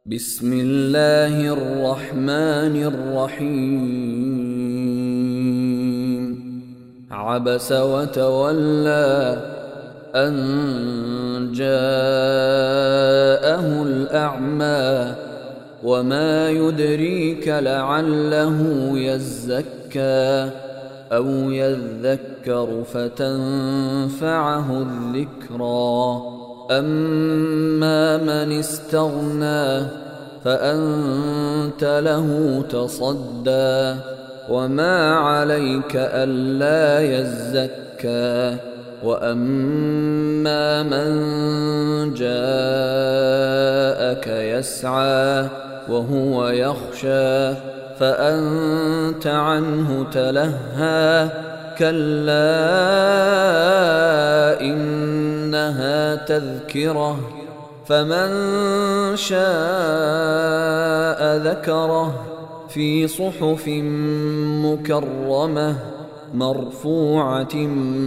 بسم الله الرحمن الرحيم عبس وتولى أن جاءه الأعمى وما يدريك لعله يزكى أو يذكر فتنفعه الذكرى أما من استغنى فأنت له تصدى وما عليك ألا يزكى وأما من جاءك يسعى وهو يخشى فأنت عنه تلهى كلا إنها تذكرة فمن شاء ذكره في صحف مكرمة مرفوعة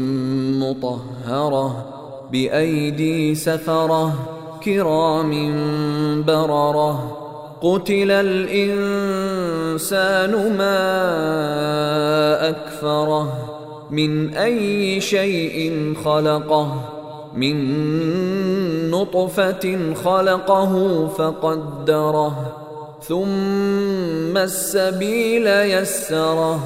مطهرة بأيدي سفرة كرام بررة قتل الإنسان ما أكفره من أي شيء خلقه من نطفة خلقه فقدره ثم السبيل يسره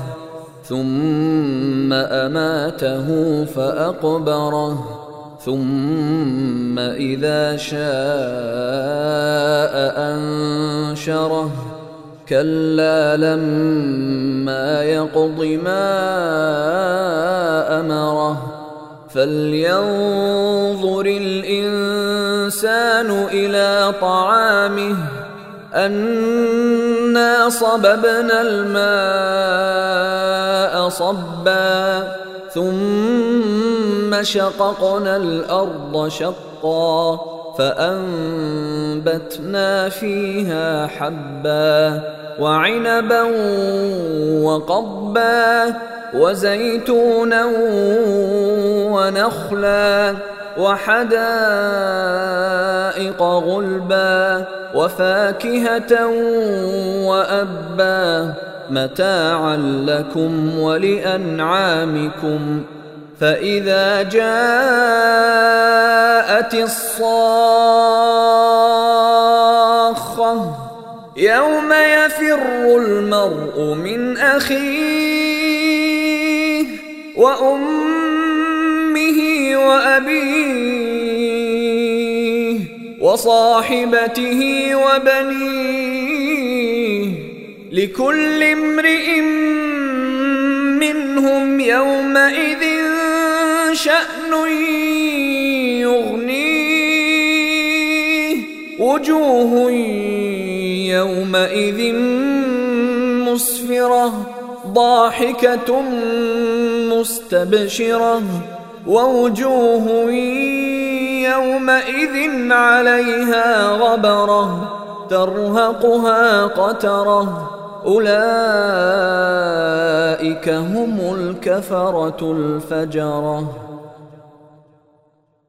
ثم أماته فأقبره ثم إذا شاء أنشره كلا لما يقض ما أمره فلينظر الإنسان إلى طعامه أنا صببنا الماء صبا ثم شققنا الأرض شقا فأنبتنا فيها حبا وعنبا وقضبا وزيتونا ونخلا وحدائق غلبا وفاكهة وأبا متاعا لكم ولأنعامكم فإذا جاءت الصاخة يوم يفر المرء من أخيه وأمه وأبيه وصاحبته وبنيه لكل امرئ منهم يومئذ شأن يغنيه وجوه يومئذ مسفرة ضاحكة مستبشرة ووجوه يومئذ عليها غبرة ترهقها قترة أولئك هم الكفرة الفجرة.